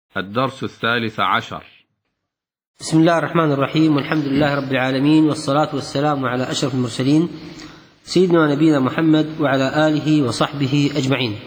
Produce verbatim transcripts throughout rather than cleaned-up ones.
الدرس الثالث عشر. بسم الله الرحمن الرحيم، والحمد لله رب العالمين، والصلاة والسلام على أشرف المرسلين سيدنا ونبينا محمد وعلى آله وصحبه أجمعين.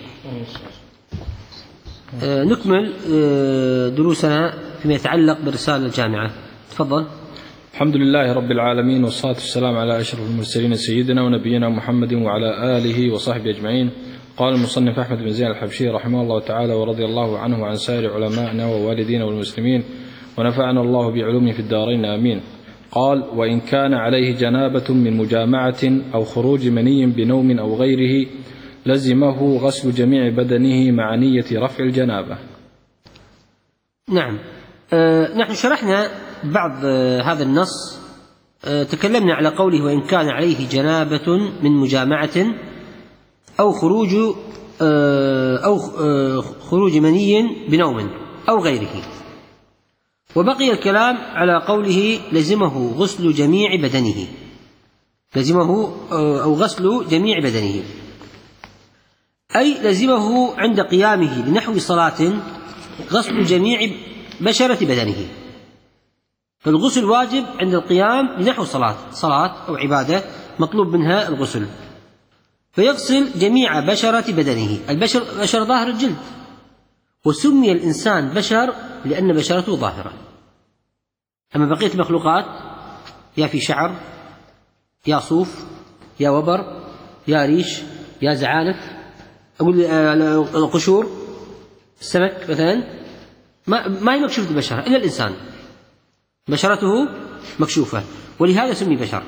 آه نكمل آه دروسنا فيما يتعلق بالرسالة الجامعة. تفضل. الحمد لله رب العالمين، والصلاة والسلام على أشرف المرسلين سيدنا ونبينا محمد وعلى آله وصحبه أجمعين. قال المصنف أحمد بن زين الحبشي رحمه الله تعالى ورضي الله عنه وعن سائر علمائنا ووالدينا والمسلمين ونفعنا الله بعلومه في الدارين آمين. قال: وإن كان عليه جنابة من مجامعة أو خروج مني بنوم أو غيره لزمه غسل جميع بدنه مع نية رفع الجنابة. نعم. آه نحن شرحنا بعض آه هذا النص. آه تكلمنا على قوله: وإن كان عليه جنابة من مجامعة أو خروج آه أو آه خروج مني بنوم أو غيره. وبقي الكلام على قوله: لزمه غسل جميع بدنه، لزمه أو غسل جميع بدنه، أي لزمه عند قيامه لنحو صلاة غسل جميع بشرة بدنه. فالغسل واجب عند القيام لنحو صلاة صلاة أو عبادة مطلوب منها الغسل، فيغسل جميع بشرة بدنه. البشر بشر ظاهر الجلد، وسمي الإنسان بشر لأن بشرته ظاهرة. أما بقية المخلوقات يا في شعر يا صوف يا وبر يا ريش يا زعانف، أقول القشور، السمك مثلا، ما, ما هي مكشوفة البشرة إلا الإنسان بشرته مكشوفة، ولهذا سمي بشر.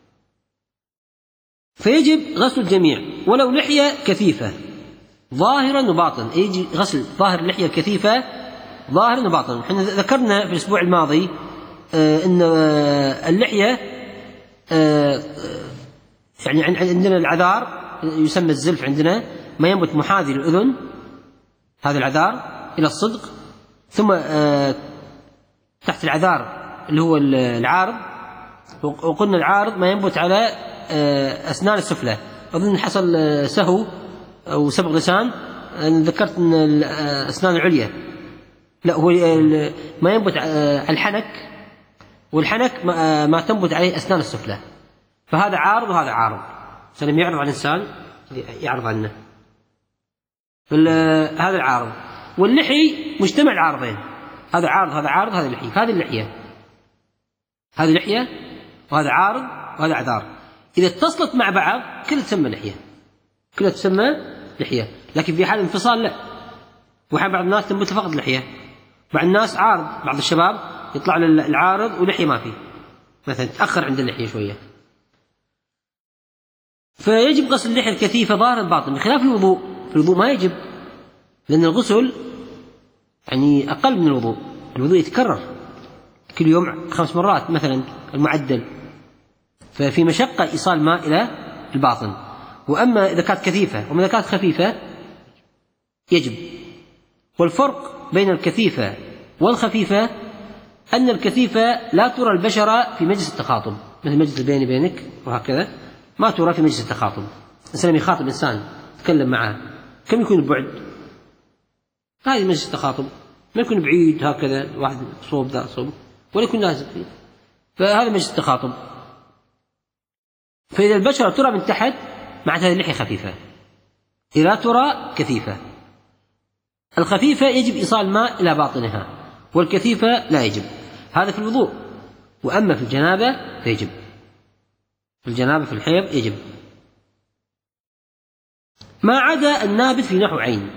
فيجب غسل الجميع ولو لحية كثيفة ظاهرا وباطن. يجي غسل ظاهر اللحية الكثيفة ظاهرا وباطن. احنا ذكرنا في الأسبوع الماضي آه أن آه اللحية آه يعني عندنا العذار يسمى الزلف، عندنا ما ينبت محاذي للأذن، هذا العذار إلى الصدق، ثم آه تحت العذار اللي هو العارض، وقلنا العارض ما ينبت على آه أسنان السفلى. أظن حصل آه سهو أو سبق لسان، ذكرت أن الأسنان العليا لا، هو ما ينبت على الحنك، والحنك ما تنبت عليه أسنان السفلى. فهذا عارض وهذا عارض، سلم يعرض عن الإنسان يعرض عنه. هذا العارض، واللحي مجتمع العارضين، هذا عارض هذا عارض هذا لحي. هذه اللحية هذه لحية وهذا عارض وهذا عذار، إذا اتصلت مع بعض كلها تسمى لحية، كلها تسمى لحية. لكن في حال انفصال لا. وحال بعض الناس تنبت فقط لحية، بعض الناس عارض، بعض الشباب يطلع للعارض ولحية ما فيه، مثلا تأخر عند اللحية شوية. فيجب غسل اللحية الكثيفة ظاهرا باطنا، بخلاف الوضوء. في الوضوء ما يجب، لأن الغسل يعني أقل من الوضوء. الوضوء يتكرر كل يوم خمس مرات مثلا المعدل، ففي مشقة إيصال ماء إلى الباطن. وأما إذا كانت كثيفة وإذا كانت خفيفة يجب. والفرق بين الكثيفة والخفيفة أن الكثيفة لا ترى البشرة في مجلس التخاطب، مثل مجلس بيني بينك وهكذا، ما ترى في مجلس التخاطب. الإنسان يخاطب إنسان يتكلم معه كم يكون بعد، هذه مجلس التخاطب، ما يكون بعيد هكذا واحد صوب ذا صوب، ولا يكون لازم فيه، فهذا مجلس التخاطب. فإذا البشرة ترى من تحت معناتها هذه اللحية خفيفة، إذا ترى كثيفة. الخفيفة يجب إيصال ماء إلى باطنها، والكثيفة لا يجب. هذا في الوضوء. وأما في الجنابة فيجب، في الجنابة في الحيض يجب، ما عدا النابت في نحو عين.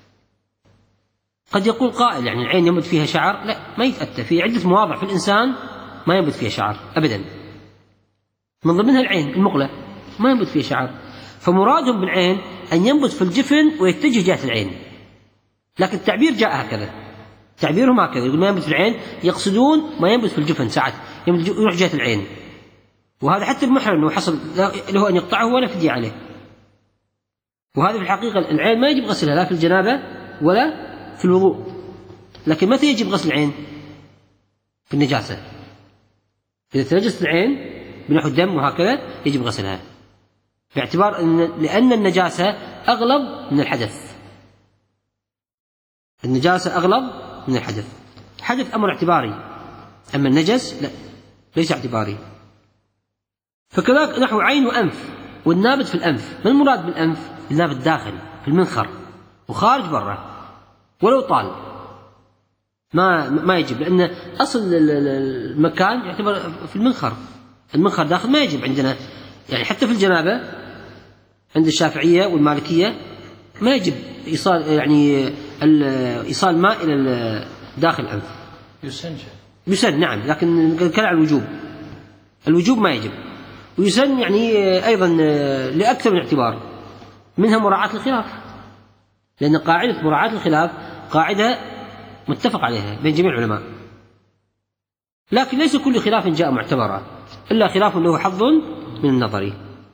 قد يقول قائل يعني العين ينبت فيها شعر؟ لا، ما يتأتى. في عدة مواضع في الإنسان ما ينبت فيها شعر أبدا، من ضمنها العين المقلة ما ينبت فيها شعر. فمرادهم بالعين أن ينبت في الجفن ويتجه جهة العين، لكن التعبير جاء هكذا، تعبيرهم هكذا، يقول ما ينبت في العين، يقصدون ما ينبت في الجفن ساعات يروح جهة العين. وهذا حتى المحرم لو حصل له أن يقطعه ولا فدية عليه. وهذا في الحقيقة العين ما يجب غسلها لا في الجنابة ولا في الوضوء. لكن متى يجب غسل العين؟ في النجاسة، إذا تنجست العين بنحو الدم وهكذا يجب غسلها، باعتبار أن لأن النجاسة أغلظ من الحدث. النجاسة أغلظ من الحدث. حدث أمر اعتباري، أما النجس لا ليس اعتباري. فكذلك نحو عين وأنف، والنابت في الأنف. ما المراد بالأنف؟ النابت داخل في المنخر وخارج برا، ولو طال ما ما يجب، لأن أصل المكان يعتبر في المنخر، المنخر داخل ما يجب عندنا، يعني حتى في الجنابة عند الشافعية والمالكية ما يجب إيصال يعني إيصال ماء إلى داخل الأنف. يسن يسن نعم، لكن كلا على الوجوب، الوجوب ما يجب. ويسن يعني أيضا لأكثر من اعتبار، منها مراعاة الخلاف، لأن قاعدة مراعاة الخلاف قاعدة متفق عليها بين جميع العلماء، لكن ليس كل خلاف جاء معتبرا إلا خلاف له حظ من النظر.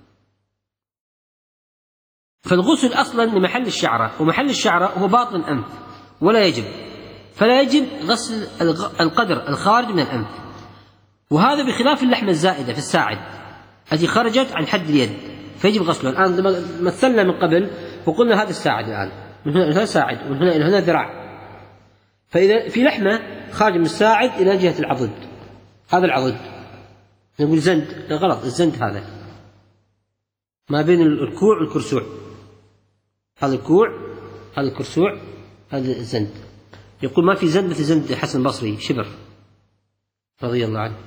فالغسل أصلا لمحل الشعرة، ومحل الشعرة هو باطن الأنف ولا يجب، فلا يجب غسل القدر الخارج من الأنف، وهذا بخلاف اللحمة الزائدة في الساعد التي خرجت عن حد اليد فيجب غسله. الآن مثلنا من قبل وقلنا هذا الساعد الآن من هنا إلى هنا ساعد ومن هنا إلى هنا ذراع، فإذا في لحمة خارج من الساعد إلى جهة العضد، هذا العضد نقول زند، لا غلط، الزند هذا ما بين الكوع والكرسوع، هذا الكوع هذا الكرسوع هذا الزند. يقول ما في زند مثل زند حسن البصري شبر رضي الله عنه.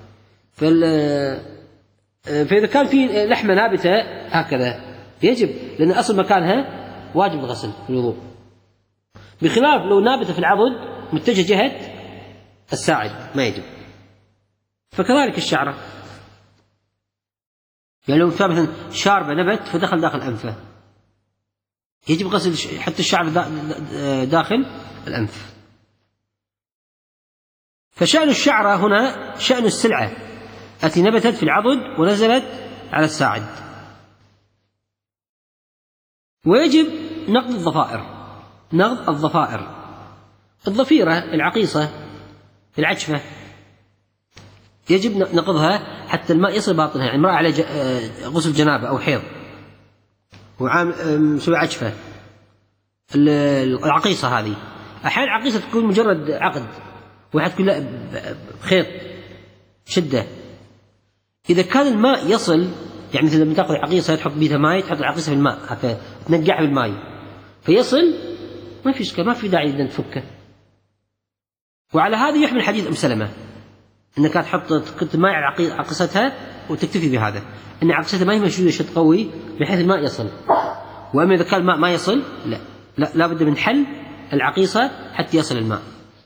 فإذا كان في لحمة نابتة هكذا يجب، لأن أصل مكانها واجب الغسل في الوضوء، بخلاف لو نابتة في العضد متجه جهة الساعد ما يجب. فكذلك الشعرة، يعني لو مثلا شاربة نبت فدخل داخل أنفه يجب غسل حتى الشعر داخل الأنف. فشأن الشعرة هنا شأن السلعة التي نبتت في العضد ونزلت على الساعد. ويجب نقض الضفائر، نقض الضفائر، الضفيرة العقيصة العجفة يجب نقضها حتى الماء يصل باطنها. يعني امرأة على غسل جنابة أو حيض وعام مسوي عجفة، العقيصة هذه أحيانا العقيصة تكون مجرد عقد واحد كلها بخيط شدة، إذا كان الماء يصل، يعني مثل لما تأخذ عقيصة تحط بيها ماء، تحط العقيصة في الماء هكذا تنقعها بالماء فيصل، ما في إشكال، ما في داعي أن تفكه. وعلى هذا يحمل حديث أم سلمة أنك تحط كنت ماء على عقيصتها وتكتفي بهذا، أن عقيصتها ما هي مشدودة شد قوي بحيث الماء يصل. وأما إذا كان الماء ما يصل لا لا, لا بد من حل العقيصة حتى يصل الماء.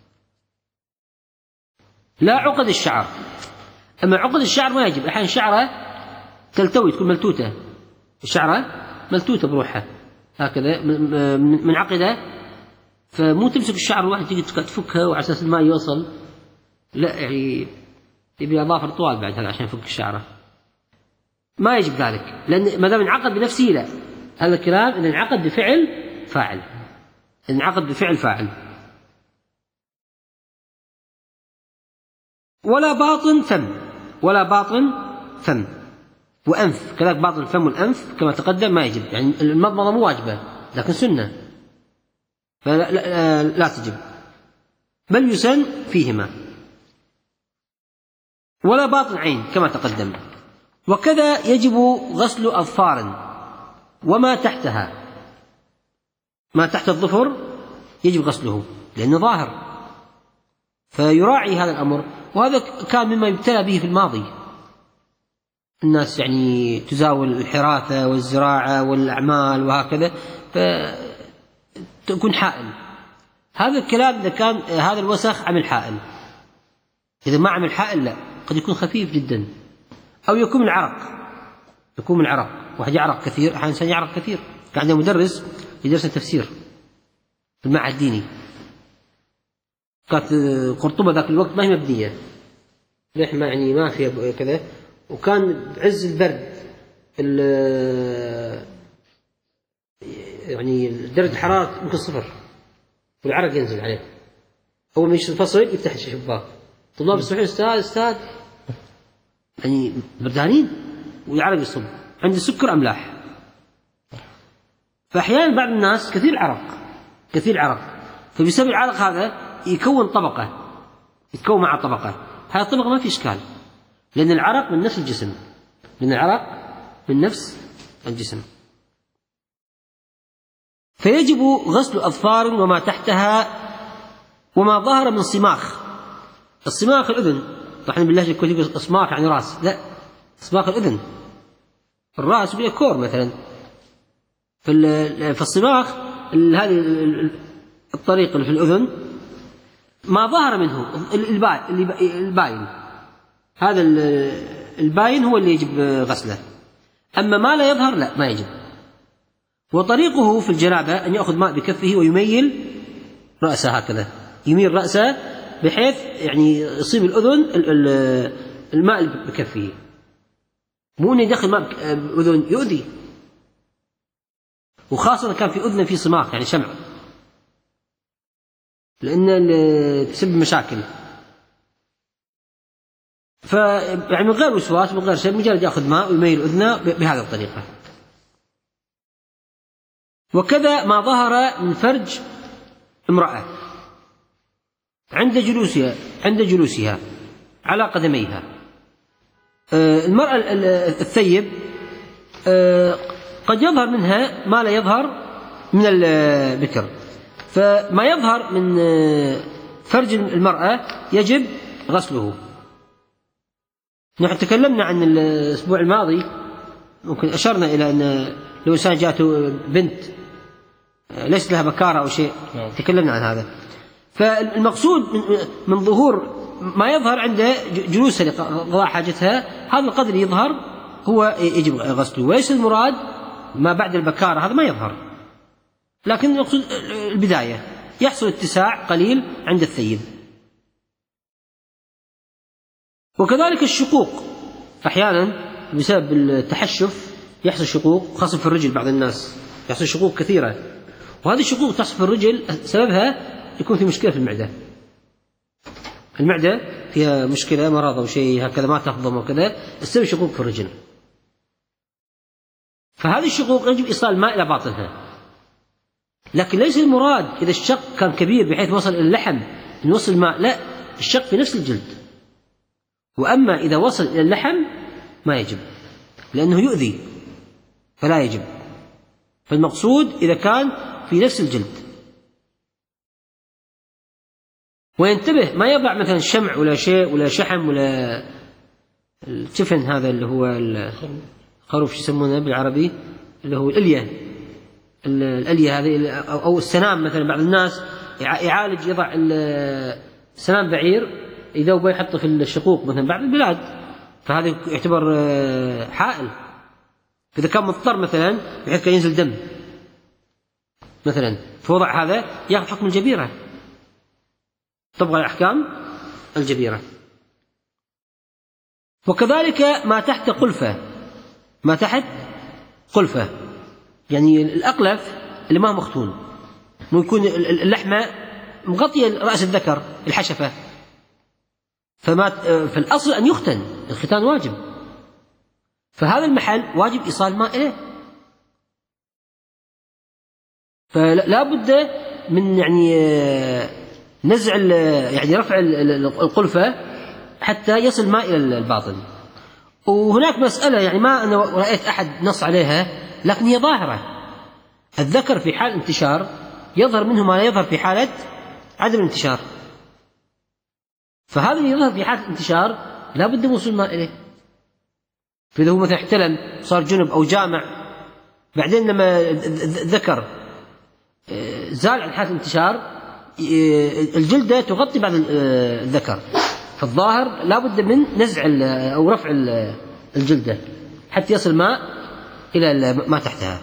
لا عقد الشعر، أما عقد الشعر ما يجب، أحيانا شعرة تلتوي تكون ملتوتة، الشعرة ملتوتة بروحها هكذا من عقدة، فمو تمسك الشعر الواحد تيجي تفكها وعلى أساس الماء يوصل، لا يعني يبي أظافر طوال بعد هذا عشان يفك الشعرة، ما يجب ذلك، لأن ما دام انعقد بنفسه لا، هذا الكلام إن انعقد بفعل فاعل، انعقد بفعل فاعل. ولا باطن فم، ولا باطن فم وأنف كذلك، باطن الفم والأنف كما تقدم ما يجب، يعني المضمضة مو واجبة لكن سنة فلا لا, لا تجب، بل يسن فيهما. ولا باطن عين كما تقدم. وكذا يجب غسل أظفار وما تحتها، ما تحت الظفر يجب غسله لأنه ظاهر، فيراعي هذا الأمر. وهذا كان مما يبتلى به في الماضي، الناس يعني تزاول الحراثة والزراعة والأعمال وهكذا فتكون حائل. هذا الكلام إذا كان هذا الوسخ عمل حائل، إذا ما عمل حائل لا، قد يكون خفيف جدا، أو يكون من عرق، يكون من عرق، واحد يعرق كثير، أحيانا إنسان يعرق كثير. كان عندنا مدرس يدرس التفسير في المعهد الديني، كانت قرطبة ذاك الوقت ما هي مبنية، لحمة يعني ما فيها كذا، وكان بعز البرد يعني درجة الحرارة يمكن صفر والعرق ينزل عليه، أول ما يجي الفصل يفتح الشباك، طلاب الصحيح أستاذ أستاذ يعني بردانين والعرق يصب، عند السكر أملاح. فأحيانا بعض الناس كثير عرق كثير عرق، فبسبب العرق هذا يكون طبقة، يتكون مع طبقة، هذه الطبقة ما في إشكال، لأن العرق من نفس الجسم، لأن العرق من نفس الجسم. فيجب غسل أظفار وما تحتها وما ظهر من صماخ. الصماخ الأذن، طبعا باللهجة الكويتية أصماخ يعني رأس، لا، صماخ الأذن، الرأس بالكور مثلا. في الصماخ هذه الطريق اللي في الأذن ما ظهر منه الباين، هذا الباين هو اللي يجب غسله، أما ما لا يظهر لا، ما يجب. وطريقه في الجنابة أن يأخذ ماء بكفه ويميل رأسه هكذا، يميل رأسه بحيث يعني يصيب الأذن الماء بكفه، مو أنه يدخل ماء بأذن يؤذي، وخاصة كان في أذنه في صماخ يعني شمع، لأن تسبب مشاكل. فيعني من غير وسواس من غير شيء، مجرد يأخذ ماء ويميل أذنه بهذه الطريقة. وكذا ما ظهر من فرج امرأة عند جلوسها عند جلوسها على قدميها. المرأة الثيب قد يظهر منها ما لا يظهر من البكر، فما يظهر من فرج المرأة يجب غسله. نحن تكلمنا عن الأسبوع الماضي، ممكن أشرنا إلى أن لو إنسان جاءته بنت ليس لها بكارة أو شيء، تكلمنا عن هذا. فالمقصود من ظهور ما يظهر عند جلوسها لقضاء حاجتها، هذا القدر يظهر هو يجب غسله، وليس المراد ما بعد البكارة، هذا ما يظهر، لكن المقصود البداية يحصل اتساع قليل عند الثيب. وكذلك الشقوق، أحيانا بسبب التحشف يحصل شقوق، خاصة في الرجل، بعض الناس يحصل شقوق كثيرة، وهذه الشقوق تحصل في الرجل سببها يكون في مشكلة في المعدة، المعدة فيها مشكلة، مرض أو شيء هكذا ما تهضم وكذا، السبب شقوق في الرجل. فهذه الشقوق يجب إيصال الماء إلى باطنها، لكن ليس المراد إذا الشق كان كبير بحيث وصل إلى اللحم نوصل الماء، لا، الشق في نفس الجلد. وأما إذا وصل إلى اللحم ما يجب، لأنه يؤذي فلا يجب. فالمقصود إذا كان في نفس الجلد. وينتبه ما يضع مثلا شمع ولا شيء ولا شحم ولا الجفن، هذا اللي هو الخروف يسمونه بالعربي، اللي هو الإلية، الألية هذه أو السنام مثلا. بعض الناس يعالج يضع سنام بعير يذوب ويحطه في الشقوق مثلا بعض البلاد، فهذا يعتبر حائل. إذا كان مضطر مثلا بحيث كان ينزل دم مثلا، فوضع هذا يأخذ حكم الجبيرة، تبغى الأحكام الجبيرة. وكذلك ما تحت قلفة، ما تحت قلفة يعني الأقلف اللي ما هو مختون، مو يكون اللحمة مغطية رأس الذكر الحشفة، فما في الأصل أن يختن، الختان واجب، فهذا المحل واجب إيصال ماء إليه. فلا بد من يعني نزع يعني رفع القلفة حتى يصل ماء إلى الباطن. وهناك مسألة يعني ما أنا رأيت أحد نص عليها، لكن هي ظاهرة، الذكر في حال انتشار يظهر منه ما لا يظهر في حالة عدم الانتشار، فهذا اللي يظهر في حالة الانتشار لا بد من وصول ماء إليه. فإذا هو مثلا احتلم صار جنب أو جامع، بعدين لما ذكر زال عن حالة الانتشار الجلدة تغطي بعد الذكر، فالظاهر لا بد من نزع أو رفع الجلدة حتى يصل ماء إلى ما تحتها.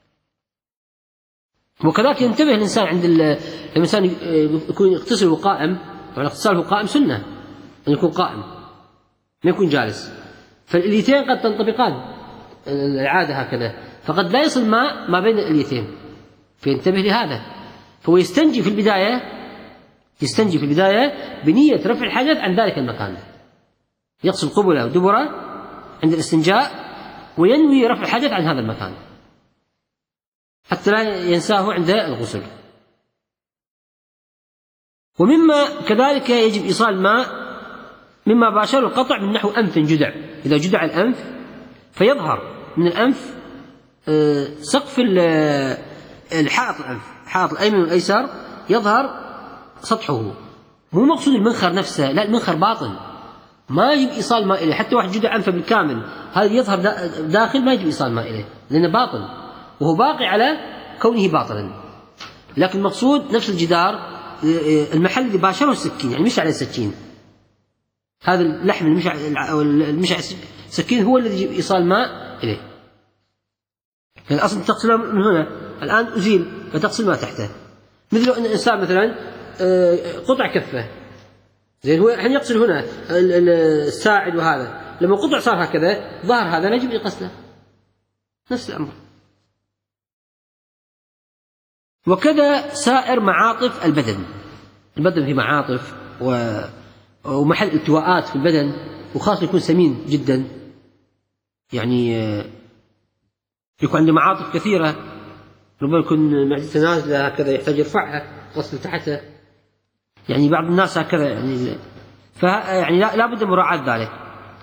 وكذلك ينتبه الإنسان عند الإنسان يكون يغتسل قائم، طبعا اغتساله قائم سنة أن يكون قائم ما يكون جالس، فالإليتين قد تنطبقان العادة هكذا، فقد لا يصل ماء ما بين الإليتين، فينتبه لهذا. فهو يستنجي في البداية يستنجي في البداية بنية رفع الحدث عن ذلك المكان، يغسل قبله ودبره عند الاستنجاء وينوي رفع الحدث عن هذا المكان حتى لا ينساه عند الغسل. ومما كذلك يجب إيصال ماء مما باشر القطع من نحو أنف جدع، إذا جدع الأنف فيظهر من الأنف سقف الحائط، الأنف حائط الأيمن والأيسر يظهر سطحه، مو مقصود المنخر نفسه، لا المنخر باطن ما يجب إيصال ماء إليه، حتى واحد جدع أنفه بالكامل هذا يظهر داخل ما يجب إيصال ماء إليه لأنه باطن وهو باقي على كونه باطلا. لكن المقصود نفس الجدار المحل اللي باشره السكين، يعني مش على السكين، هذا اللحم المشع المشع السكين هو الذي يجب إيصال ماء إليه. يعني الأصل تغسله من هنا، الآن أزيل فتغسل ما تحته، مثل أن الإنسان مثلا قطع كفه زين، هو الحين يغسل هنا الساعد وهذا، لما قطع صار هكذا ظهر هذا يجب يغسله، نفس الأمر. وكذا سائر معاطف البدن، البدن في معاطف و... ومحل التواءات في البدن، وخاصة يكون سمين جدا، يعني يكون عنده معاطف كثيرة، ربما يكون معدته نازلة هكذا يحتاج يرفعها غسل تحتها، يعني بعض الناس هكذا يعني ف... يعني لا... لا بد من مراعاة ذلك.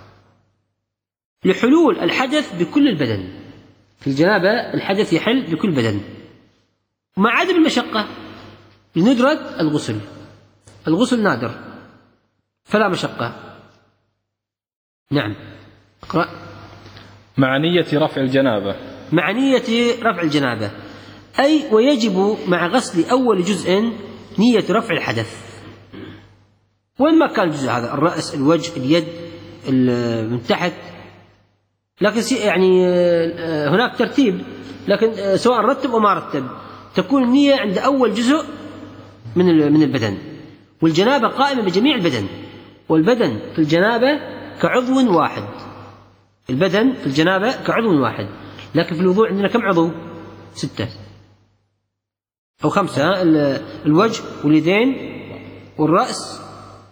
لحلول الحدث بكل البدن، في الجنابة الحدث يحل بكل بدن مع عدم المشقة لندرة الغسل، الغسل نادر فلا مشقة. نعم اقرأ. مع نية رفع الجنابة، مع نية رفع الجنابة أي ويجب مع غسل أول جزء نية رفع الحدث، وين ما كان الجزء هذا، الرأس الوجه اليد من تحت، لكن يعني هناك ترتيب، لكن سواء رتب أو ما رتب تكون النية عند أول جزء من من البدن، والجنابة قائمة بجميع البدن، والبدن في الجنابة كعضو واحد، البدن في الجنابة كعضو واحد، لكن في الوضوء عندنا كم عضو؟ ستة أو خمسة، الوجه واليدين والرأس،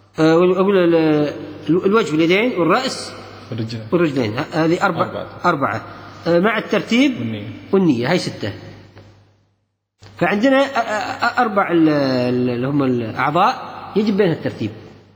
الوجه واليدين والرأس والرجلين، هذه أربعة أربعة مع الترتيب والنية، هاي ستة. فعندنا أربع اللي هم الأعضاء يجب بينها الترتيب.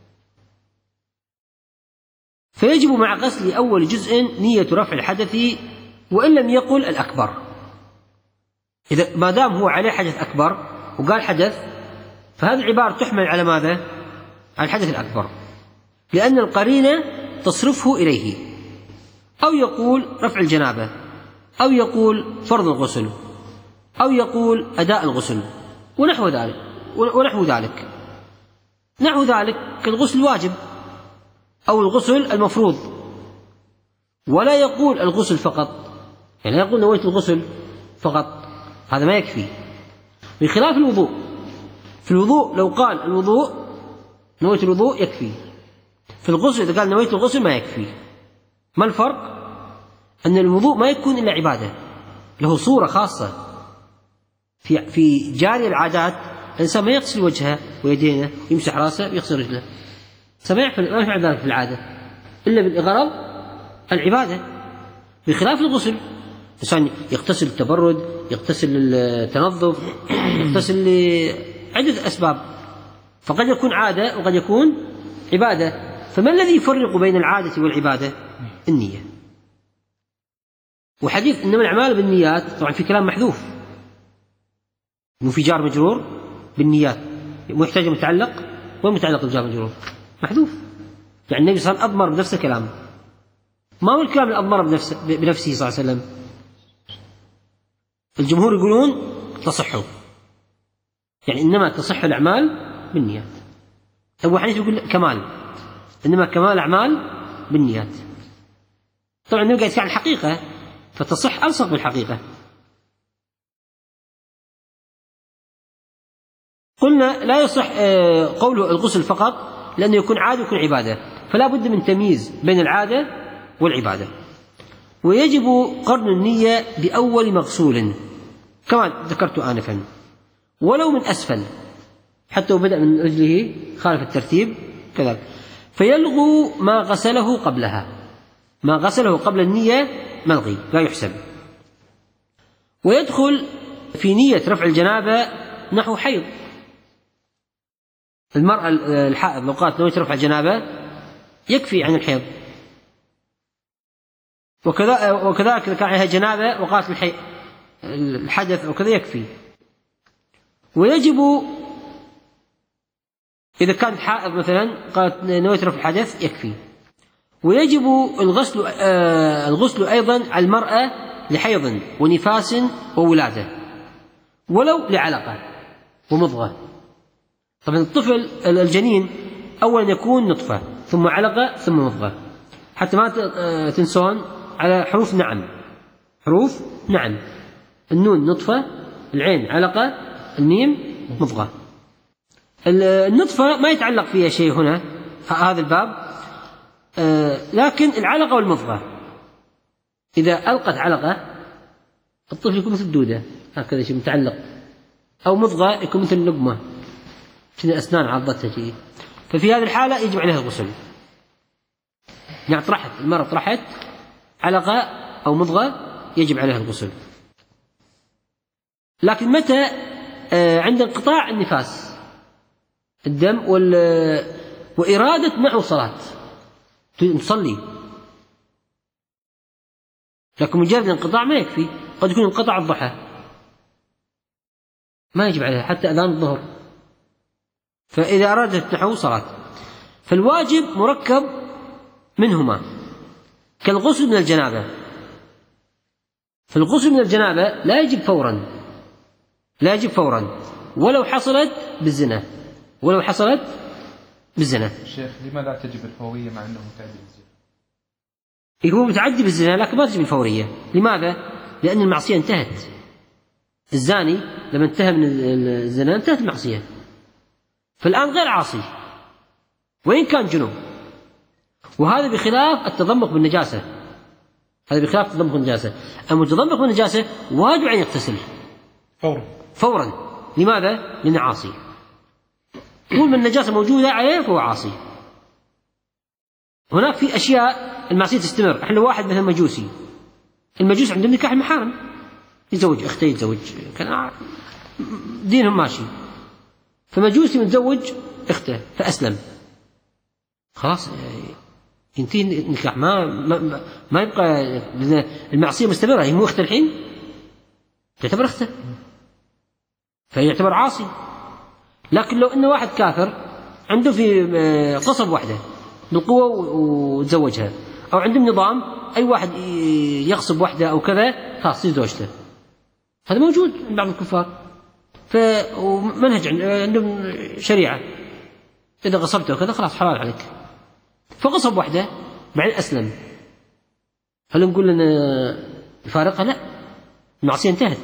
فيجب مع غسل أول جزء نية رفع الحدث وإن لم يقل الأكبر، إذا ما دام هو عليه حدث أكبر وقال حدث فهذه العبارة تحمل على ماذا؟ على الحدث الأكبر، لأن القرينة تصرفه إليه، أو يقول رفع الجنابة، أو يقول فرض الغسل، أو يقول أداء الغسل ونحو ذلك ونحو ذلك نحو ذلك كالغسل الواجب أو الغسل المفروض، ولا يقول الغسل فقط، يعني لا يقول نويت الغسل فقط، هذا ما يكفي، بخلاف الوضوء. في الوضوء لو قال الوضوء نويت الوضوء يكفي، في الغسل إذا قال نويت الغسل ما يكفي. ما الفرق؟ أن الوضوء ما يكون إلا عبادة، له صورة خاصة، في في جاري العادات الإنسان ما يغسل وجهه ويدينه ويمسح راسه ويغسل رجله، ما يفعل ذلك في العادة إلا بالغرض العبادة، بخلاف الغسل الإنسان يغتسل التبرد، يغتسل التنظف، يغتسل لعدة أسباب، فقد يكون عادة وقد يكون عبادة. فما الذي يفرق بين العادة والعبادة؟ النية. وحديث إنما الأعمال بالنيات طبعا في كلام محذوف، مو في جار مجرور بالنيات، مو يحتاج متعلق ومتعلق بالجار مجرور محذوف، يعني النبي صلى الله عليه وسلم أضمر بنفسه كلامه، ما هو الكلام اللي أضمر بنفسه, بنفسه صلى الله عليه وسلم. الجمهور يقولون تصحوا، يعني إنما تصح الأعمال بالنيات. أبو حنيفة يقول كمال، إنما كمال الأعمال بالنيات. طبعا النبي قاعد يتكلم عن الحقيقة فتصح ألصق بالحقيقة. قلنا لا يصح قوله الغسل فقط لأنه يكون عادة ويكون عبادة، فلا بد من تمييز بين العادة والعبادة. ويجب قرن النية بأول مغسول كما ذكرت آنفا، ولو من أسفل، حتى وبدأ من رجله خالف الترتيب كذلك، فيلغو ما غسله قبلها، ما غسله قبل النية ملغي لا يحسب. ويدخل في نية رفع الجنابة نحو حيض، المرأة الحائض لو قالت نويت رفع الجنابة يكفي عن الحيض، وكذلك لو كان عليها جنابة وقالت الحدث أو كذا يكفي. ويجب إذا كانت حائض مثلا قالت نويت رفع الحدث يكفي. ويجب الغسل آه الغسل أيضا على المرأة لحيض ونفاس وولادة ولو لعلقة ومضغة. طبعا الطفل الجنين أولا يكون نطفة ثم علقة ثم مضغة، حتى ما تنسون على حروف نعم. حروف نعم: النون نطفة، العين علقة، الميم مضغة. النطفة ما يتعلق فيها شيء هنا هذا الباب، لكن العلقة والمضغة إذا ألقت علقة الطفل يكون مثل الدودة هكذا شيء متعلق، أو مضغة يكون مثل اللقمة في أسنان عضتها شيء، ففي هذه الحالة يجب عليها الغسل. يعني طرحت المرأة طرحت علقة أو مضغة يجب عليها الغسل. لكن متى؟ عند انقطاع النفاس الدم وإرادة معه صلاة تصلي، لكن مجرد انقطاع ما يكفي، قد يكون انقطع الضحى ما يجب عليها حتى أذان الظهر، فإذا أرادت نحو صلاة. فالواجب مركب منهما كالغسل من الجنابة. فالغسل من الجنابة لا يجب فورا، لا يجب فورا ولو حصلت بالزنا، ولو حصلت بالزنا. شيخ لماذا تجب الفورية مع أنه متعدي بالزنا؟ هو متعدي بالزنا لكن ما تجب الفورية. لماذا؟ لأن المعصية انتهت. الزاني لما انتهى من الزنا انتهت المعصية، فالآن غير عاصي وإن كان جنوب. وهذا بخلاف التضمخ بالنجاسة، هذا بخلاف التضمخ بالنجاسة. أما التضمخ بالنجاسة واجب أن يغتسل فورا فورا. لماذا؟ لأنه عاصي، طول ما النجاسة موجودة عليه فهو عاصي. هناك في أشياء المعصية تستمر. احنا واحد مثلا مجوسي، المجوس عندهم نكاح المحارم، يتزوج أخته، يتزوج كان دينهم ماشي، فمجوسي متزوج أخته فأسلم، خلاص ينتهي النكاح، ما ما ما يبقى المعصية مستمرة. هي مو أخته الحين، تعتبر أخته فيعتبر عاصي. لكن لو إنه واحد كافر عنده في قصب واحدة بالقوة وتزوجها، أو عندهم نظام أي واحد يغصب واحدة أو كذا خلاص يزوجته، هذا موجود عند بعض الكفار. فمنهج عندهم شريعة إذا غصبته وكذا خلاص حلال عليك، فغصب واحدة بعدين أسلم، هل نقول لنا الفارقة؟ لا، المعصية انتهت،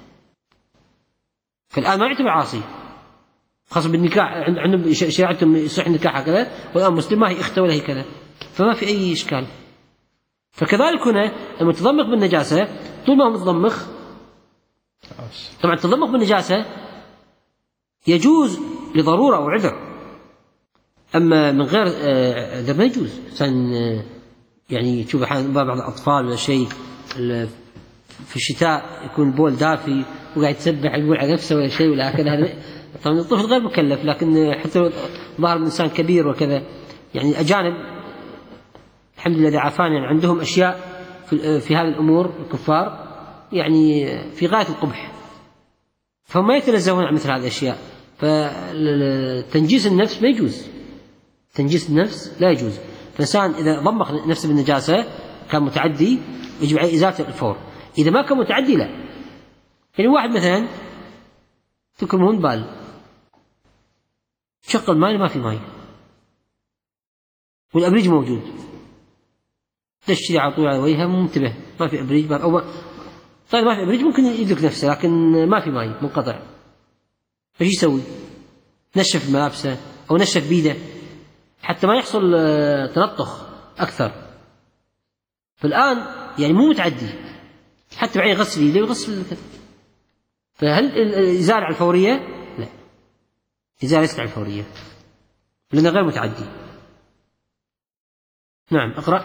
فالآن ما يعتبر عاصي، خاصة بالنكاح عندهم شريعتهم يصح النكاح هكذا، والآن مسلم ما هي أخته ولا هي كذا، فما في أي إشكال. فكذلك هنا المتضمخ بالنجاسة طول ما هو متضمخ، طبعا التضمخ بالنجاسة يجوز لضرورة أو عذر، أما من غير عذر ما يجوز. إنسان يعني تشوف بعض الأطفال ولا شيء في الشتاء يكون بول دافي وقاعد يتسبح يقول على نفسه ولا شيء ولا هكذا، طبعا الطفل غير مكلف، لكن حتى لو ظهر من إنسان كبير وكذا، يعني أجانب الحمد لله عافانا يعني عندهم أشياء في, في هذه الأمور الكفار يعني في غاية القبح، فهم ما يتنزهون عن مثل هذه الأشياء. فتنجيس النفس ما يجوز، تنجيس النفس لا يجوز. فالإنسان إذا ضمخ نفسه بالنجاسة كان متعدي يجب عليه إزالة الفور. إذا ما كان متعدي لا، يعني واحد مثلا تكرمون بال شغل ماء ما في ماء والأبريج موجود، تشتري على طول على وجهها منتبه ما في أبريج أو ما طيب ما في أبريج ممكن يدرك نفسه، لكن ما في ماء منقطع، فايش يسوي؟ نشف ملابسه أو نشف بيده حتى ما يحصل تنطخ أكثر. فالآن يعني مو متعدي، حتى بعدين يغسل يده ويغسل كذا. فهل الإزالة على الفورية؟ لا، إزالة ليست على الفورية لأنه غير متعدي. نعم اقرأ.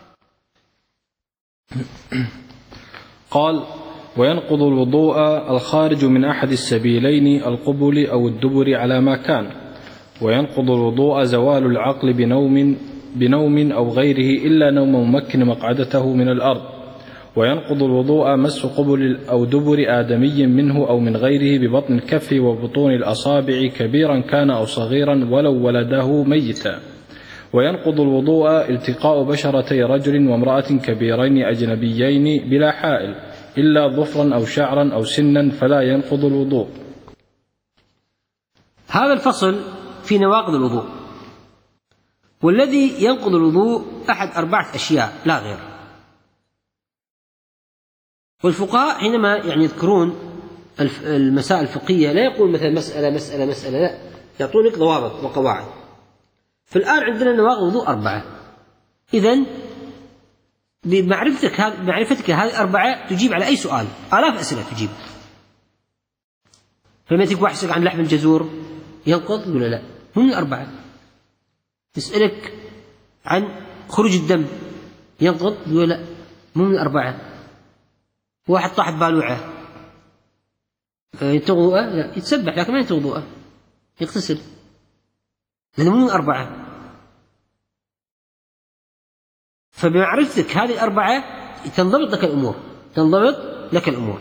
قال: وينقض الوضوء الخارج من أحد السبيلين القبل أو الدبر على ما كان، وينقض الوضوء زوال العقل بنوم بنوم أو غيره إلا نوم ممكن مقعدته من الأرض. وينقض الوضوء مس قبل أو دبر آدمي منه أو من غيره ببطن الكف وبطون الأصابع كبيرا كان أو صغيرا ولو ولده ميتا. وينقض الوضوء التقاء بشرتي رجل وامرأة كبيرين أجنبيين بلا حائل إلا ظفرا أو شعرا أو سنا فلا ينقض الوضوء. هذا الفصل في نواقض الوضوء، والذي ينقض الوضوء أحد أربعة أشياء لا غير. والفقهاء حينما يعني يذكرون المسائل الفقهية لا يقول مثلا مسألة مسألة مسألة، لا، يعطونك ضوابط وقواعد. فالآن عندنا نواقض الوضوء أربعة، إذن بمعرفتك معرفتك هذه الأربعة تجيب على أي سؤال، آلاف أسئلة تجيب. فلما تجيب واحد يسألك عن لحم الجزور ينقض ولا لا؟ مو من الأربعة. يسألك عن خروج الدم ينقض ولا لا؟ مو من الأربعة. واحد طاح بالوعة ينتقض وضوءه؟ لا، يتسبح لكن ما ينتقض وضوءه، يغتسل، لأنه مو من الأربعة. فبمعرفتك هذه الأربعة تنضبط لك الأمور، تنضبط لك الأمور.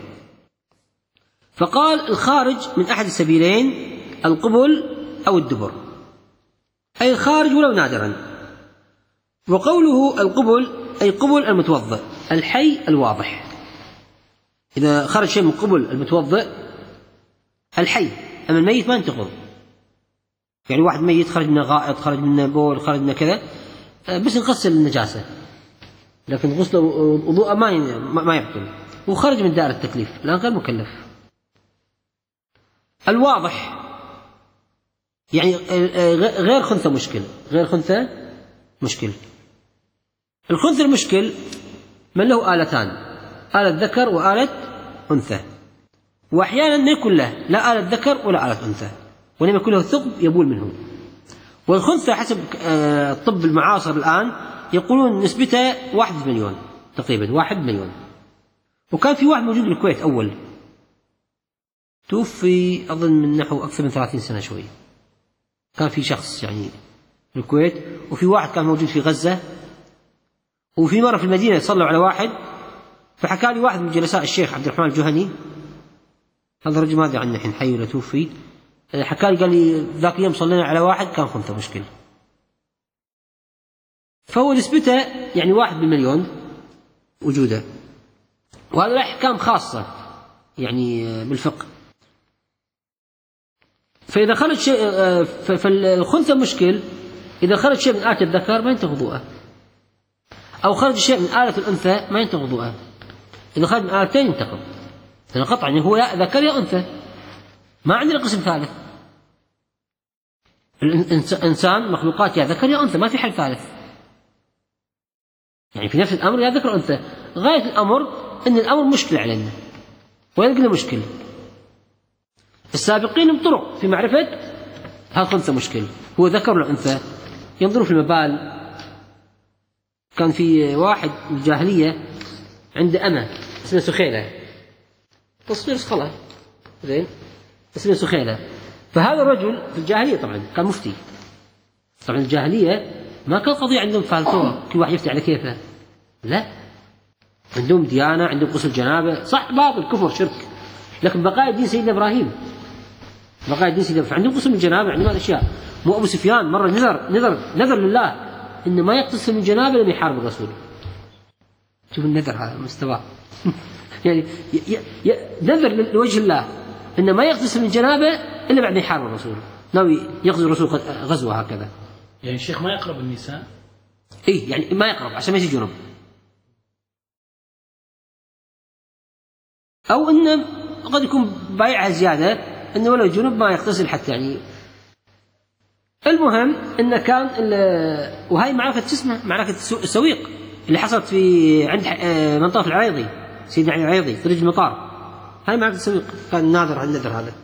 فقال الخارج من أحد السبيلين القبل أو الدبر، أي الخارج ولو نادرا. وقوله القبل أي قبل المتوضئ الحي الواضح. إذا خرج شيء من قبل المتوضئ الحي، أما الميت ما ينتقض. يعني واحد ميت خرج منه غائط، خرج منه بول، خرج منه كذا، بس نغسل النجاسة، لكن غسل وضوء ما ما يبطل، وخرج من دائرة التكليف الآن غير مكلف. الواضح يعني غير خنثى مشكل، غير خنثى مشكل. الخنثى المشكل من له آلتان، آلة ذكر وآلة أنثى، وأحيانا ما يكون له لا آلة ذكر ولا آلة أنثى، ولما يكون له ثقب يبول منه. والخنثى حسب الطب المعاصر الآن يقولون نسبته واحد مليون تقريبا، واحد مليون. وكان في واحد موجود بالكويت أول توفي أظن من نحو أكثر من ثلاثين سنة شوي، كان في شخص يعني في الكويت، وفي واحد كان موجود في غزة، وفي مرة في المدينة صلوا على واحد، فحكى لي واحد من جلساء الشيخ عبد الرحمن الجهني، هذا الرجل ما أدري عنه الحين حي ولا توفي، حكى لي قال لي ذاك اليوم صلينا على واحد كان خنثى مشكل. فهو نسبته يعني واحد بالمليون وجوده، وهذا له أحكام خاصة يعني بالفقه. فإذا خرج شيء فالخنثى مشكل إذا خرج شيء من آلة الذكر ما ينتقض وضوءه، أو خرج شيء من آلة الأنثى ما ينتقض وضوءه. إذا خرج من آلتين ينتقض، لأن قطعا يعني هو يا ذكر يا أنثى، ما عندنا قسم ثالث. الإنسان مخلوقات يا ذكر يا أنثى، ما في حل ثالث. يعني في نفس الأمر يا ذكر يا أنثى. غاية الأمر أن الأمر مشكلة علينا ويلقنا مشكلة. السابقين بطرق في معرفة هذا خنثى مشكل هو ذكر ولا أنثى، ينظروا في المبال. كان في واحد من الجاهلية عنده أمة اسمها سخيلة، تصوير صخلة زين اسمها سخيلة. فهذا الرجل في الجاهلية طبعا كان مفتي، طبعا الجاهلية ما كان قضية عندهم فالتوه كل واحد يفتي على كيفه، لا، عندهم ديانة، عندهم غسل جنابة، صح باطل كفر شرك، لكن بقايا دين سيدنا إبراهيم، بقايا دين سيدنا فعندهم غسل من جنابة، عندهم هذه الأشياء. مو أبو سفيان مرة نذر نذر نذر لله إنه ما يغتسل من جنابة لما يحارب الرسول. شوف النذر هذا مستوى يعني نذر لوجه الله إنه ما يغتسل من جنابة إلا بعد ما يحارب الرسول، ناوي يغزو الرسول غزوة هكذا. يعني الشيخ ما يقرب النساء؟ إيه يعني ما يقرب عشان ما يجي جنوب، أو إنه قد يكون بايعها زيادة إنه ولو جنوب ما يغتسل حتى يعني. المهم إنه كان وهاي معركة اسمها معركة السويق اللي حصلت في عند منطقة العريضي، سيدنا علي العريضي في رجل المطار، هاي معركة السويق كان نادر عن النذر هذا.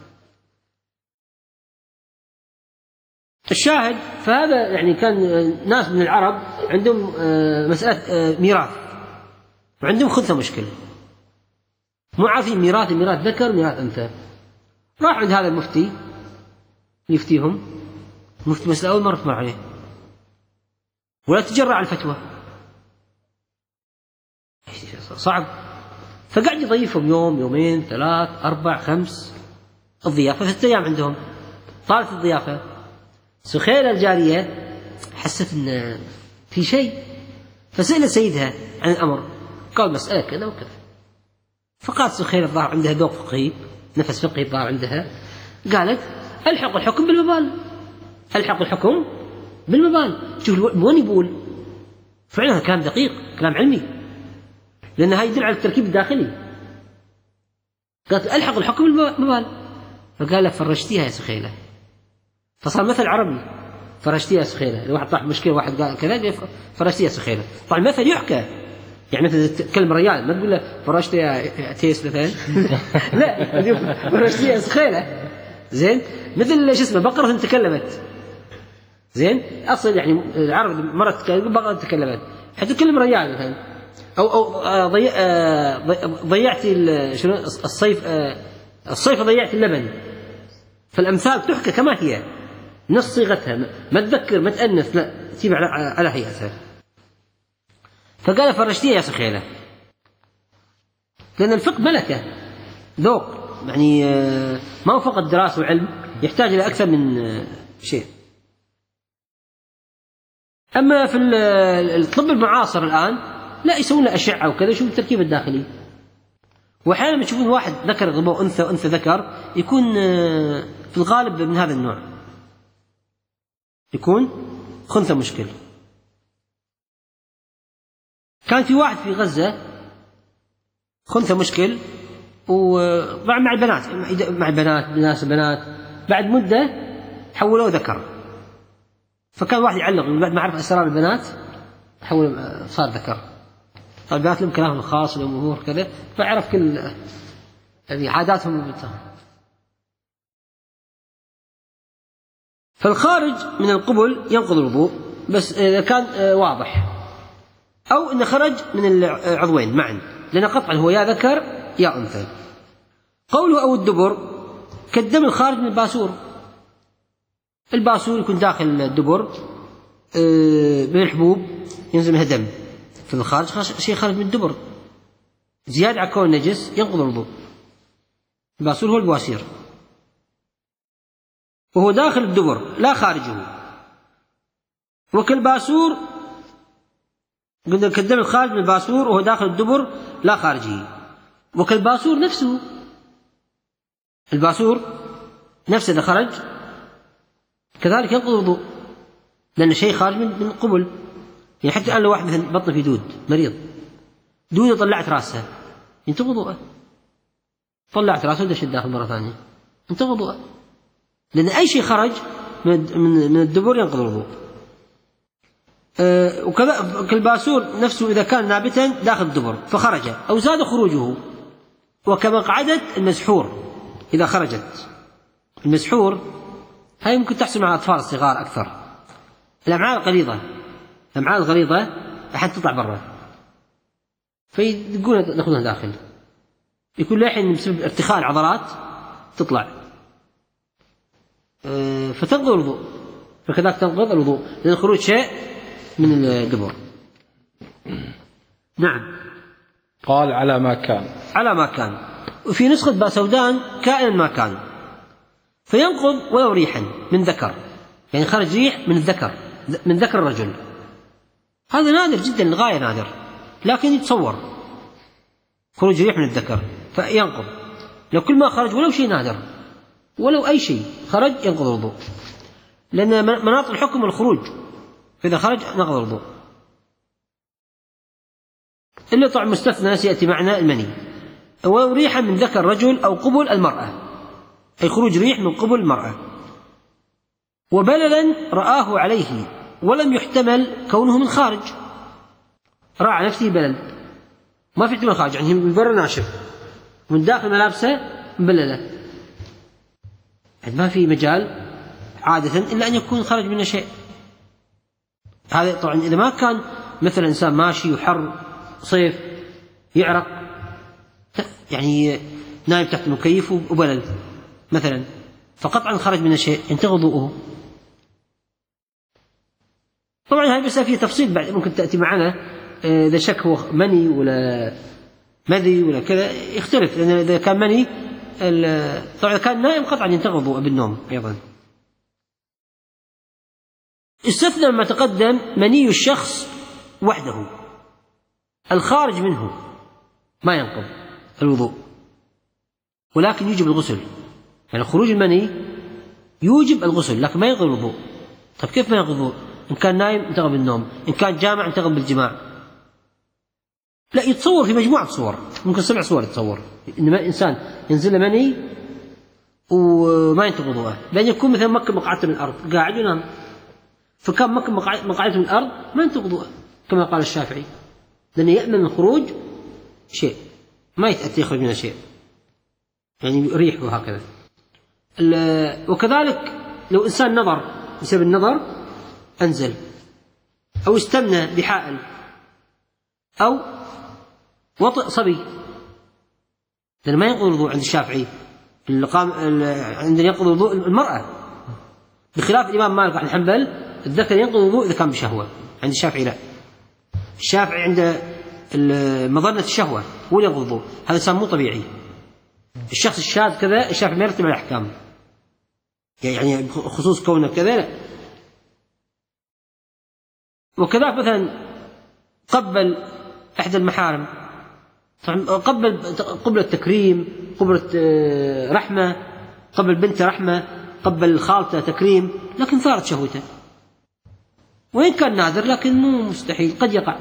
الشاهد فهذا يعني كان ناس من العرب عندهم مسألة ميراث وعندهم خنثى مشكل، مو عارفين ميراث ميراث ذكر ميراث أنثى. راح عند هذا المفتي يفتيهم مفتي مسألة أول مرة تمر عليه، ولا تجرأ على الفتوى، صعب. فقعد يضيفهم يوم يومين ثلاث أربع خمس، الضيافة ثلاثة أيام عندهم، طالت الضيافة. سخيلة الجارية حست إن في شيء، فسألت سيدها عن الأمر، قال مسألة كذا وكذا. فقالت سخيلة الظاهر عندها ذوق فقهي، نفس فقهي الظاهر عندها، قالت ألحق الحكم بالمبال، ألحق الحكم بالمبال. شوف وين يقول، فعلا كلام دقيق، كلام علمي، لأن هاي يدل على التركيب الداخلي. قالت ألحق الحكم بالمبال، فقال لك فرشتيها يا سخيلة. فصار مثل عربي، فرشتيها يا سخيلة. لو واحد طاح مشكلة واحد قال كذا فرشتيها يا سخيلة. طبعا مثل يحكى، يعني مثل تكلم رجال ما تقول له فرشت يا تيس مثلا لا، فرشتيها يا سخيلة. زين، مثل شو اسمه بقرة تكلمت. زين، أصل يعني العرب مرة تكلم بقرة تكلمت، حتى تكلم رجال مثلا، أو أو ضي... ضيعت شنو الصيف، الصيف ضيعت اللبن. فالأمثال تحكى كما هي، نص صيغتها، ما تذكر ما تأنث، لا تجيب على على هيئتها. فقال فرشتيها يا سخيلة، لأن الفقه ملكة ذوق، يعني ما هو فقط دراسة وعلم، يحتاج إلى أكثر من شيء. أما في الطب المعاصر الآن لا، يسوون له أشعة وكذا، يشوفون التركيب الداخلي. وأحيانا يشوفون واحد ذكر غباء أنثى وأنثى ذكر، يكون في الغالب من هذا النوع، يكون خنثى مشكل. كان في واحد في غزة خنثى مشكل، ومع مع البنات مع البنات ناس بنات، بعد مدة حولوه ذكر. فكان واحد يعلق بعد ما عرف أسرار البنات، حول صار ذكر. البنات لهم كلامهم الخاص ولهم أمور كذا، فعرف كل يعني عاداتهم. فالخارج من القبل ينقض الوضوء، بس إذا كان واضح، أو إنه خرج من العضوين معا، لأن قطعا هو يا ذكر يا أنثى. قوله أو الدبر كالدم الخارج من الباسور. الباسور يكون داخل الدبر من الحبوب، ينزل منها دم، في الخارج شيء خارج من الدبر زيادة على كون نجس ينقض الوضوء. الباسور هو البواسير، وهو داخل الدبر لا خارجه. وكالباسور قلنا كالدم الخارج من الباسور وهو داخل الدبر لا خارجه. وكالباسور نفسه، الباسور نفسه إذا خرج كذلك ينقض الوضوء، لأن شيء خارج من قبل. يعني حتى الآن لو واحد مثلا بطنه في دود مريض، دودة طلعت راسها ينتقض وضوءه، طلعت راسه ودش الداخل مرة ثانية ينتقض وضوءه، لأن أي شيء خرج من الدبر ينقض الوضوء. أه وكذا كالباسور نفسه إذا كان نابتا داخل الدبر فخرج أو زاد خروجه. وكمقعدة المسحور إذا خرجت، المسحور هاي ممكن تحصل مع الأطفال الصغار أكثر. الأمعاء الغليظة، الأمعاء الغليظة أحد تطلع برا، فيقول نأخذها داخل، يكون لاحين بسبب ارتخاء العضلات تطلع، أه فتنقض الوضوء. فكذلك تنقض الوضوء لأن خروج شيء من الدبر. نعم. قال على ما كان، على ما كان. وفي نسخة باسودان كائنا ما كان، فينقض ولو ريحا من ذكر، يعني خرج ريح من الذكر من ذكر الرجل، هذا نادر جدا للغاية نادر، لكن يتصور خروج ريح من الذكر فينقض. لو كل ما خرج ولو شيء نادر ولو أي شيء خرج ينقض الوضوء، لأن مناط الحكم الخروج، فإذا خرج نقض الوضوء. إلا طبعا مستثنى سيأتي معنا المني. ولو ريحا من ذكر رجل أو قبل المرأة، أي خروج ريح من قبل المرأة. وبللا رآه عليه ولم يحتمل كونه من خارج، رأى على نفسه بلل ما في احتمال خارج، يعني من برا ناشف ومن داخل ملابسه مبللة، يعني ما في مجال عادة إلا أن يكون خرج منه شيء. هذا طبعا إذا ما كان مثلا إنسان ماشي وحر صيف يعرق، يعني نايم تحت المكيف وبلل مثلا، فقطعا خرج منه شيء ينتقض وضوءه. طبعا هذه مسألة فيها تفصيل بعد ممكن تأتي معنا، إذا شك هو مني ولا مذي ولا كذا يختلف، لأن إذا كان مني طبعا إذا كان نائم قطعا ينتقض وضوءه بالنوم أيضا. استثنى ما تقدم مني الشخص وحده، الخارج منه ما ينقض الوضوء ولكن يوجب الغسل، يعني خروج المني يوجب الغسل لكن ما ينقض الوضوء. طيب كيف ما ينقض الوضوء؟ إن كان نايم انتقض بالنوم، إن كان جامع انتقض بالجماع. لا، يتصور في مجموعة صور، ممكن سبع صور يتصور إن إنسان ينزل له مني وما ينتقض وضوءه، بأن يكون مثلا مكة مقعدته من الأرض قاعد ينام، فكان مكة مقعدته من الأرض ما ينتقض وضوءه كما قال الشافعي، لأنه يأمن من خروج شيء ما يتأتي يخرج منه شيء، يعني ريح وهكذا. وكذلك لو إنسان نظر بسبب النظر أنزل، أو استمنى بحائل، أو وطئ صبي، لأن ما ينقض الوضوء عند الشافعي، عندنا ينقض الوضوء المرأة، بخلاف الإمام مالك بن حنبل الذكر ينقض الوضوء إذا كان بشهوة، عند الشافعي لا. الشافعي عند مظنة الشهوة هو ينقض الوضوء، هذا إنسان مو طبيعي. الشخص الشاذ كذا الشافعي ما يرتب على الأحكام، يعني خصوص كونه كذا لا. وكذلك مثلا قبل إحدى المحارم، قبل قبل التكريم، قبل رحمة، قبل بنت رحمة، قبل خالته تكريم، لكن ثارت شهوته، وإن كان نادر لكن مو مستحيل قد يقع.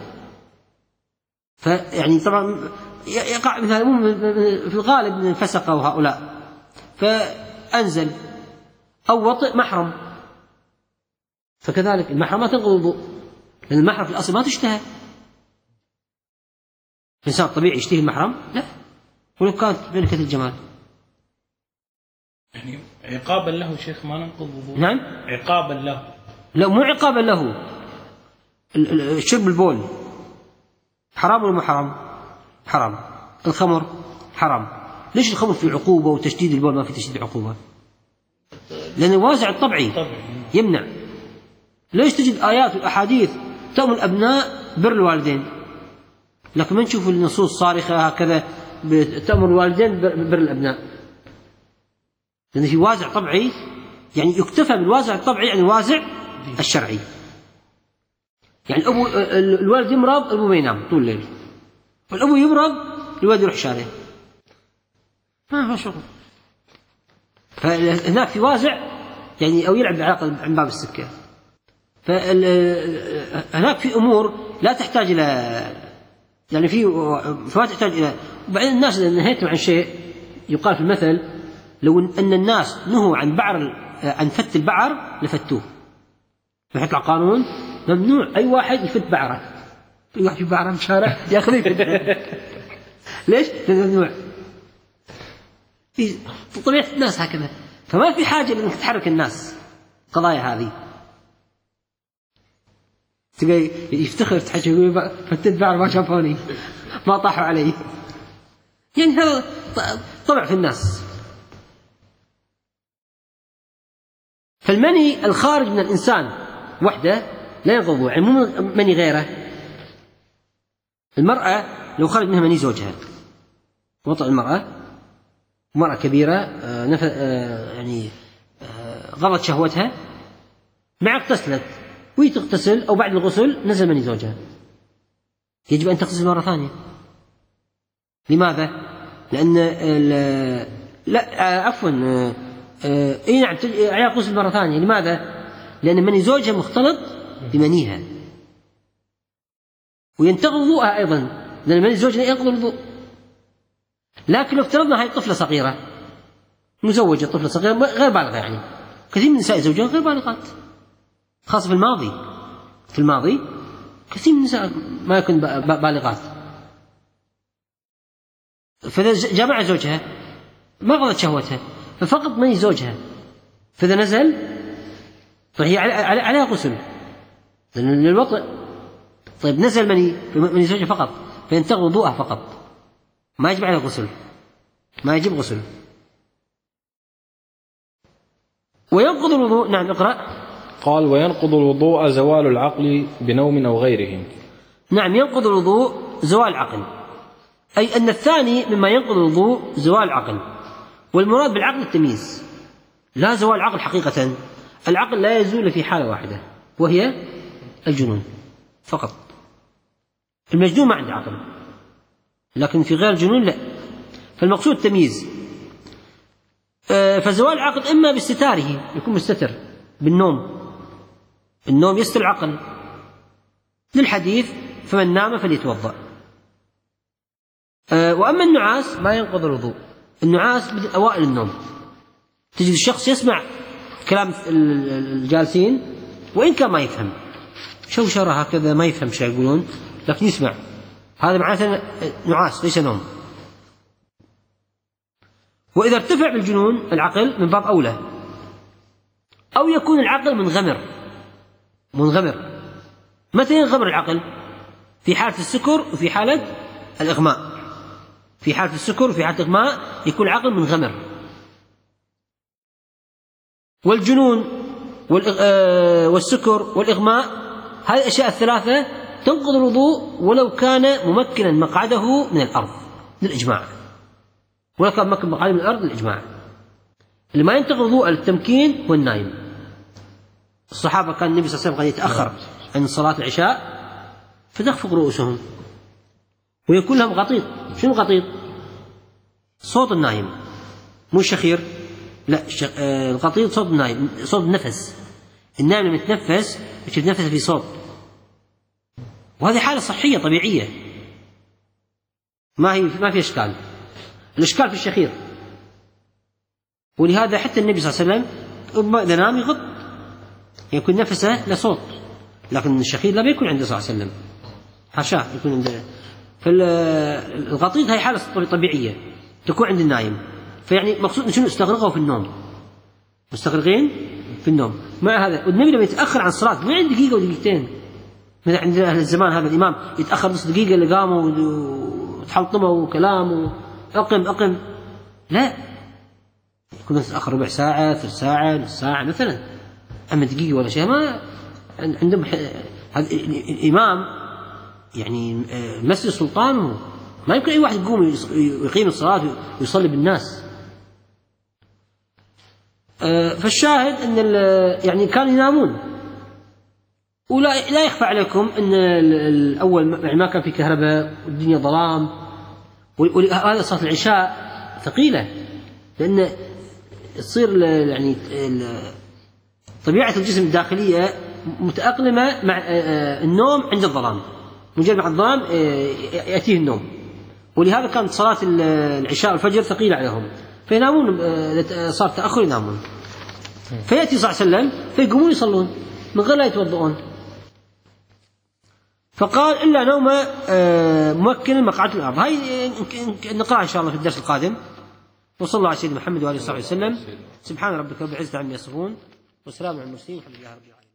فيعني طبعا يقع مثلا في الغالب من الفسقة وهؤلاء، فأنزل أو وطئ محرم، فكذلك المحرم ما تنقض الوضوء، لأن المحرم في الأصل ما تشتهى. الإنسان طبيعي يشتهي المحرم؟ لا، ولو كانت ملكة الجمال. يعني عقابا له شيخ ما ننقض الوضوء. نعم، عقابا له. لا، مو عقابا له. شرب البول حرام ولا مو حرام؟ حرام. الخمر حرام. ليش الخمر في عقوبة وتشديد البول ما في تشديد عقوبة؟ لأن الوازع الطبيعي يمنع. ليش تجد آيات والأحاديث تأمر الأبناء بر الوالدين، لكن ما نشوف النصوص صارخة هكذا تأمر الوالدين بر الأبناء؟ لأن في وازع طبيعي، يعني يكتفى بالوازع الطبيعي عن الوازع الشرعي. يعني الأبو الوالد يمرض الأبو ما ينام طول الليل، والأبو يمرض الوالد يروح شارع، ما هو شغل. فهناك في وازع يعني أو يلعب بعلاقة عن باب السكة. فهناك في أمور لا تحتاج إلى، يعني في فما تحتاج إلى. وبعدين الناس إذا نهيتم عن شيء يقال في المثل لو أن الناس نهوا عن بعر عن فت البعر لفتوه، فيطلع قانون ممنوع أي واحد يفت بعره، أي واحد يفت بعره بشارع ياخذ يفت. ليش؟ لأنه ممنوع. في طبيعة الناس هكذا، فما في حاجة لأنك تحرك الناس قضايا هذه. تبي يفتخر تحكي يقول فتت بعر ما شافوني ما طاحوا علي، يعني هذا طبع في الناس. فالمني الخارج من الإنسان وحده لا ينقض، يعني مو مني غيره. المرأة لو خرج منها مني زوجها، وطئ المرأة مرأة كبيرة يعني غضت شهوتها مع اغتسلت، وهي تغتسل أو بعد الغسل نزل مني زوجها، يجب أن تغتسل مرة ثانية. لماذا؟ لأن لا عفوا اي نعم عليها غسل مرة ثانية. لماذا؟ لأن مني زوجها مختلط بمنيها وينتقض وضوءها أيضا، لأن مني زوجها ينقض الوضوء. لكن لو افترضنا هاي طفلة صغيرة مزوجة، طفلة صغيرة غير بالغة، يعني كثير من النساء زوجها غير بالغات، خاصة في الماضي في الماضي كثير من النساء ما يكون بالغات، فإذا جامع زوجها ما غضت شهوتها ففقط مني زوجها، فإذا نزل فهي عليها غسل لأن الوطئ. طيب نزل مني مني زوجها فقط فينتقض وضوءها فقط، ما يجب عليه غسل، ما يجب غسل. وينقض الوضوء. نعم اقرأ. قال وينقض الوضوء زوال العقل بنوم أو غيره. نعم، ينقض الوضوء زوال العقل، أي أن الثاني مما ينقض الوضوء زوال العقل، والمراد بالعقل التمييز، لا زوال العقل حقيقة. العقل لا يزول في حالة واحدة وهي الجنون فقط. المجنون ما عنده عقل، لكن في غير الجنون لا. فالمقصود التمييز. فزوال العقل إما باستتاره، يكون مستتر بالنوم، النوم يستر العقل، للحديث فمن نام فليتوضأ. وأما النعاس ما ينقض الوضوء، النعاس بدء أوائل النوم، تجد الشخص يسمع كلام الجالسين وإن كان ما يفهم، شوشرة هكذا ما يفهم شيء يقولون لكن يسمع، هذا معناته نعاس ليس نوم. وإذا ارتفع بالجنون العقل من باب أولى، أو يكون العقل منغمر منغمر متى ينغمر العقل؟ في حالة السكر وفي حالة الإغماء. في حالة السكر وفي حالة الإغماء يكون العقل منغمر. والجنون والسكر والإغماء هذه الأشياء الثلاثة تنقض الوضوء ولو كان ممكنا مقعده من الأرض للإجماع، ولو كان ممكن مقعده من الأرض للإجماع. اللي ما ينتقض الوضوء التمكين هو النايم. الصحابة كان النبي صلى الله عليه وسلم قد يتأخر عن صلاة العشاء فتخفق رؤوسهم ويكون لهم غطيط. شنو غطيط؟ صوت النايم، مو الشخير، لا، الغطيط صوت النايم، صوت النفس. النايم لما يتنفس يتنفس في صوت، وهذه حالة صحية طبيعية، ما هي ما في إشكال. الإشكال في الشخير، ولهذا حتى النبي صلى الله عليه وسلم إذا نام يغط، يكون نفسه لصوت، لكن الشخير لا بيكون عنده صلى الله عليه وسلم، حاشاه يكون عنده. فالغطيط هي حالة طبيعية تكون عند النايم. فيعني مقصود شنو؟ استغرقوا في النوم، مستغرقين في النوم. مع هذا والنبي لما يتأخر عن الصلاة ما عند دقيقة ودقيقتين، مثل عند أهل الزمان هذا الإمام يتأخر نص دقيقة اللي قاموا وتحلطموا وكلام أقم أقم، لا، يكون يتأخر ربع ساعة ثلث ساعة نص ساعة مثلا. أما دقيقة ولا شيء ما عندهم. هذا الإمام يعني مسجد سلطانه، ما يمكن أي واحد يقوم ويقيم الصلاة ويصلي بالناس. فالشاهد أن يعني كانوا ينامون. ولا لا يخفى عليكم أن الأول يعني ما كان في كهرباء والدنيا ظلام، وهذا صلاة العشاء ثقيلة، لأن تصير يعني طبيعة الجسم الداخلية متأقلمة مع النوم عند الظلام، مجرد مع الظلام يأتيه النوم. ولهذا كانت صلاة العشاء والفجر ثقيلة عليهم، فينامون، صار تأخر ينامون. فيأتي صلى الله عليه وسلم فيقومون يصلون من غير لا يتوضؤون. فقال إلا نوم ممكن مقعد الأرض. هاي نقرأ إن شاء الله في الدرس القادم. وصلى الله على سيدنا محمد وآله وصحبه وسلم. سبحان ربك رب العزة عما يصفون، وسلام على المرسلين، والحمد لله رب العالمين.